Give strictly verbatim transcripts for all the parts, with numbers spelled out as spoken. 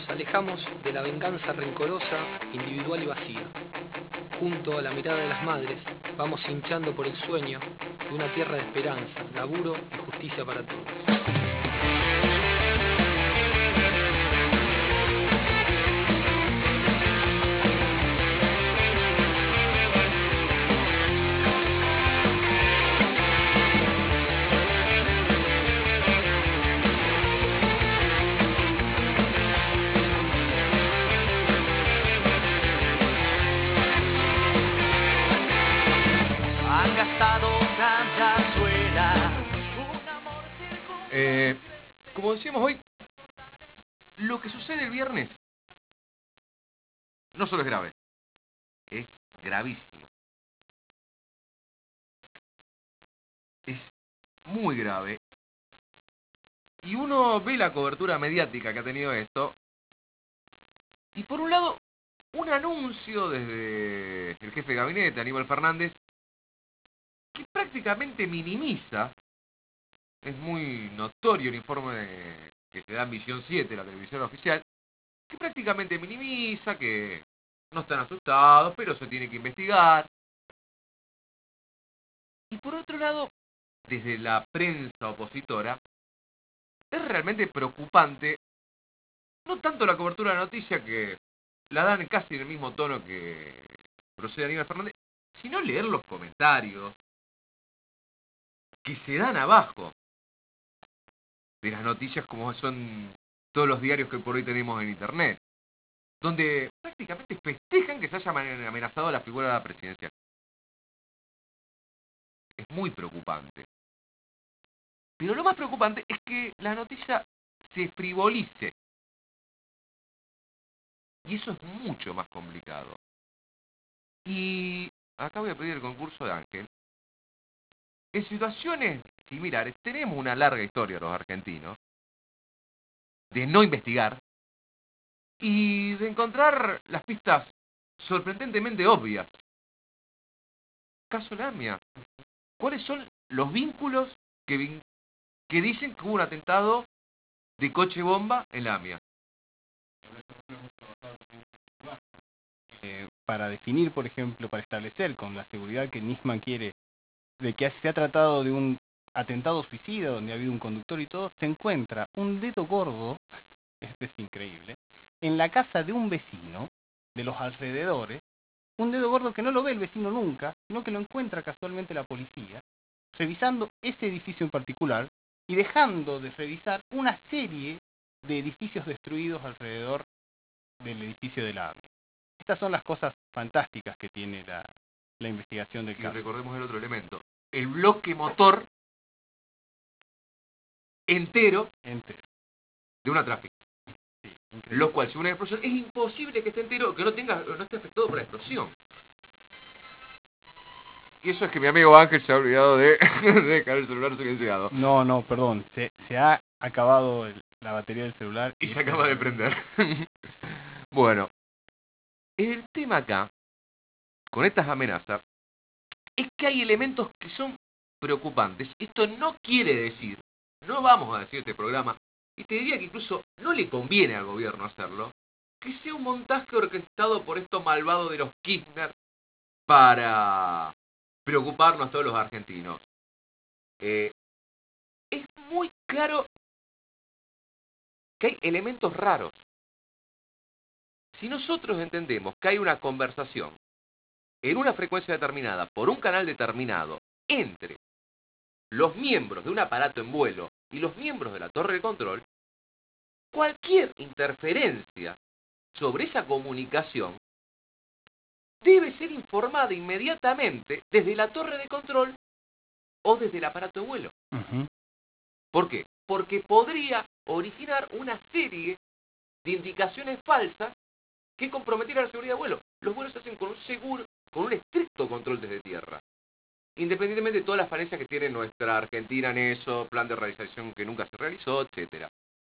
Nos alejamos de la venganza rencorosa, individual y vacía. Junto a la mirada de las madres, vamos hinchando por el sueño de una tierra de esperanza, laburo y justicia para todos. Han gastado tanta suela. Un amor circun- Eh, como decíamos hoy, lo que sucede el viernes no solo es grave, es gravísimo. Es muy grave. Y uno ve la cobertura mediática que ha tenido esto. Y por un lado, un anuncio desde el jefe de gabinete, Aníbal Fernández, que prácticamente minimiza. Es muy notorio el informe que se da en Visión siete, la televisión oficial, que prácticamente minimiza, que no están asustados, pero se tiene que investigar. Y por otro lado, desde la prensa opositora, es realmente preocupante, no tanto la cobertura de la noticia, que la dan casi en el mismo tono que procede Aníbal Fernández, sino leer los comentarios que se dan abajo de las noticias, como son todos los diarios que por hoy tenemos en internet, donde prácticamente festejan que se haya amenazado a la figura de la presidencia. Es muy preocupante. Pero lo más preocupante es que la noticia se frivolice. Y eso es mucho más complicado. Y acá voy a pedir el concurso de Ángel. En situaciones similares tenemos una larga historia los argentinos de no investigar y de encontrar las pistas sorprendentemente obvias. Caso Lamia. ¿Cuáles son los vínculos que, vin- que dicen que hubo un atentado de coche bomba en Lamia? Eh, para definir, por ejemplo, para establecer con la seguridad que Nisman quiere de que se ha tratado de un atentado suicida donde ha habido un conductor y todo, se encuentra un dedo gordo, este es increíble, en la casa de un vecino de los alrededores, un dedo gordo que no lo ve el vecino nunca, sino que lo encuentra casualmente la policía, revisando ese edificio en particular y dejando de revisar una serie de edificios destruidos alrededor del edificio de la A M I. Estas son las cosas fantásticas que tiene la, la investigación del Y caso. recordemos el otro elemento. El bloque motor entero Entero. de una tráfico. Lo cual, si una explosión, es imposible que esté entero, que no tenga, no esté afectado por la explosión. Y eso es que mi amigo Ángel se ha olvidado de, de dejar el celular silenciado. No, no, perdón. Se, se ha acabado el- la batería del celular. Y se acaba de prender. Bueno, el tema acá, con estas amenazas, es que hay elementos que son preocupantes. Esto no quiere decir, no vamos a decir este programa, y te diría que incluso no le conviene al gobierno hacerlo, que sea un montaje orquestado por estos malvados de los Kirchner para preocuparnos a todos los argentinos. Eh, es muy claro que hay elementos raros. Si nosotros entendemos que hay una conversación en una frecuencia determinada, por un canal determinado, entre los miembros de un aparato en vuelo y los miembros de la torre de control, cualquier interferencia sobre esa comunicación debe ser informada inmediatamente desde la torre de control o desde el aparato de vuelo. Uh-huh. ¿Por qué? Porque podría originar una serie de indicaciones falsas que comprometieran la seguridad de vuelo. Los vuelos se hacen con un seguro, con un estricto control desde tierra. Independientemente de todas las falencias que tiene nuestra Argentina en eso, plan de realización que nunca se realizó, etcétera.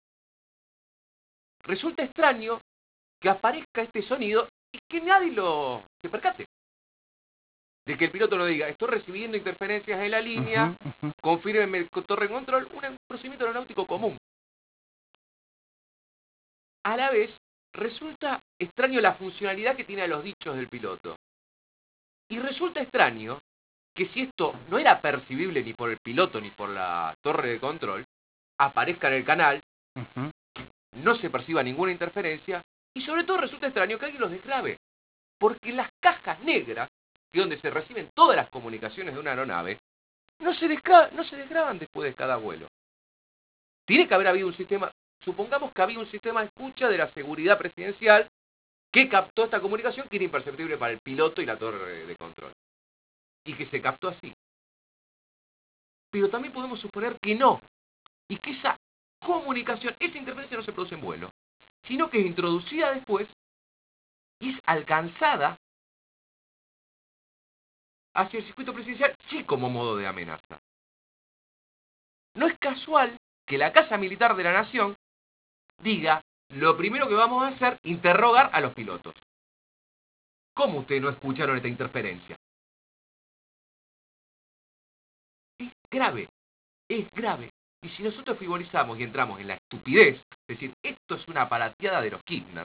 Resulta extraño que aparezca este sonido y que nadie lo se percate. De que el piloto no diga, estoy recibiendo interferencias en la línea, Uh-huh, uh-huh. confírmeme el torre de control, un procedimiento aeronáutico común. a la vez resulta extraño la funcionalidad que tiene a los dichos del piloto. Y resulta extraño que si esto no era percibible ni por el piloto ni por la torre de control, aparezca en el canal, Ujú. no se perciba ninguna interferencia, y sobre todo resulta extraño que alguien los desgrabe. Porque las cajas negras, que es donde se reciben todas las comunicaciones de una aeronave, no se, desgra- no se desgraban después de cada vuelo. Tiene que haber habido un sistema, supongamos que había un sistema de escucha de la seguridad presidencial que captó esta comunicación que era imperceptible para el piloto y la torre de control. Y que se captó así. Pero también podemos suponer que no. Y que esa comunicación, esa interferencia no se produce en vuelo, sino que es introducida después y es alcanzada hacia el circuito presidencial, sí como modo de amenaza. No es casual que la Casa Militar de la Nación diga, lo primero que vamos a hacer, interrogar a los pilotos. ¿Cómo ustedes no escucharon esta interferencia? Es grave, es grave. Y si nosotros frivolizamos y entramos en la estupidez, es decir, esto es una palateada de los Kirchner,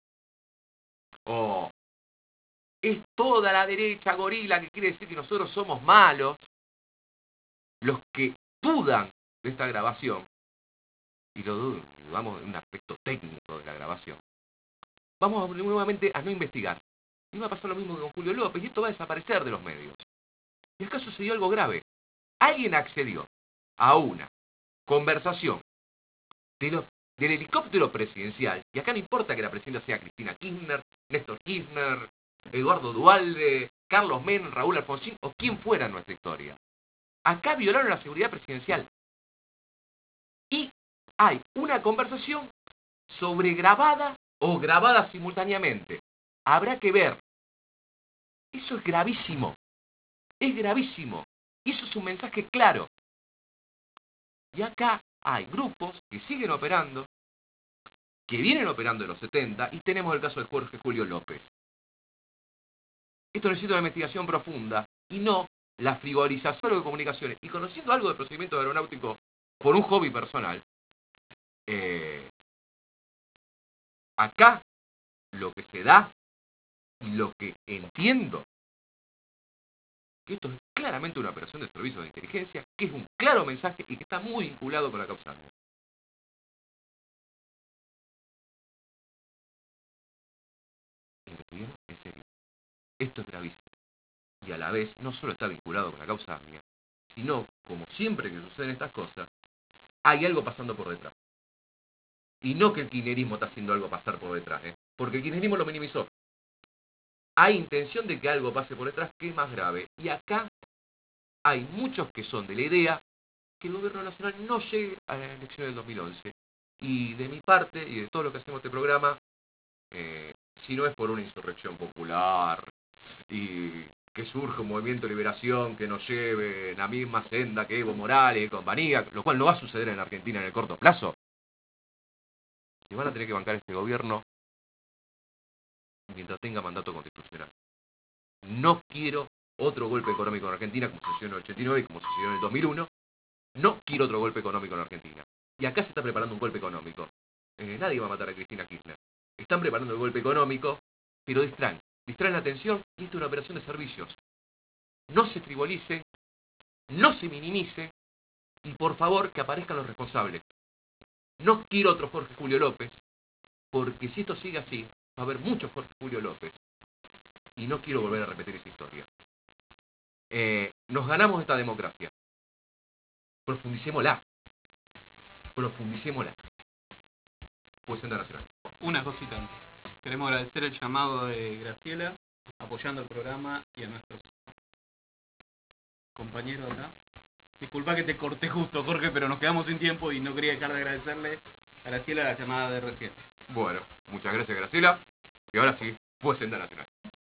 o es toda la derecha gorila que quiere decir que nosotros somos malos, los que dudan de esta grabación, y lo dudan, vamos en un aspecto técnico de la grabación, vamos a, nuevamente a no investigar. Y va a pasar lo mismo que con Julio López, y esto va a desaparecer de los medios. Y acá sucedió algo grave. Alguien accedió a una conversación de lo, del helicóptero presidencial, y acá no importa que la presidenta sea Cristina Kirchner, Néstor Kirchner, Eduardo Duhalde, Carlos Menem, Raúl Alfonsín, o quien fuera en nuestra historia. Acá violaron la seguridad presidencial. Y hay una conversación sobregrabada o grabada simultáneamente. Habrá que ver. Eso es gravísimo. Es gravísimo. Y eso es un mensaje claro. Y acá hay grupos que siguen operando, que vienen operando en los setenta, y tenemos el caso de Jorge Julio López. Esto necesita una investigación profunda y no la frivolización de comunicaciones. Y conociendo algo del procedimiento aeronáutico por un hobby personal, eh, acá lo que se da y lo que entiendo, que esto es claramente una operación de servicio de inteligencia, que es un claro mensaje y que está muy vinculado con la causa. ¿Investigaron? En serio. Esto es gravísimo. Y a la vez no solo está vinculado con la causa AMIA, sino, como siempre que suceden estas cosas, hay algo pasando por detrás. Y no que el kirchnerismo está haciendo algo pasar por detrás, ¿eh? Porque el kirchnerismo lo minimizó. Hay intención de que algo pase por detrás que es más grave. Y acá hay muchos que son de la idea que el gobierno nacional no llegue a la elección del dos mil once. Y de mi parte, y de todo lo que hacemos este programa, eh, si no es por una insurrección popular y que surja un movimiento de liberación que nos lleve en la misma senda que Evo Morales y compañía, lo cual no va a suceder en Argentina en el corto plazo, y van a tener que bancar este gobierno mientras tenga mandato constitucional. No quiero otro golpe económico en Argentina como sucedió en el ochenta y nueve y como sucedió en el dos mil uno. No quiero otro golpe económico en Argentina. Y acá se está preparando un golpe económico. Eh, nadie va a matar a Cristina Kirchner. Están preparando el golpe económico, pero distraen. Distraen la atención y esto es una operación de servicios. No se frivolice, no se minimice y por favor que aparezcan los responsables. No quiero otro Jorge Julio López, porque si esto sigue así, va a haber muchos Jorge Julio López. Y no quiero volver a repetir esa historia. Eh, nos ganamos esta democracia. Profundicémosla. Profundicémosla. Pues Senda Nacional. Una cosita antes. Queremos agradecer el llamado de Graciela, apoyando el programa, y a nuestros compañeros acá. Disculpa que te corté justo, Jorge, pero nos quedamos sin tiempo y no quería dejar de agradecerle a Graciela la llamada de recién. Bueno, muchas gracias, Graciela. Y ahora sí, pues Senda Nacional.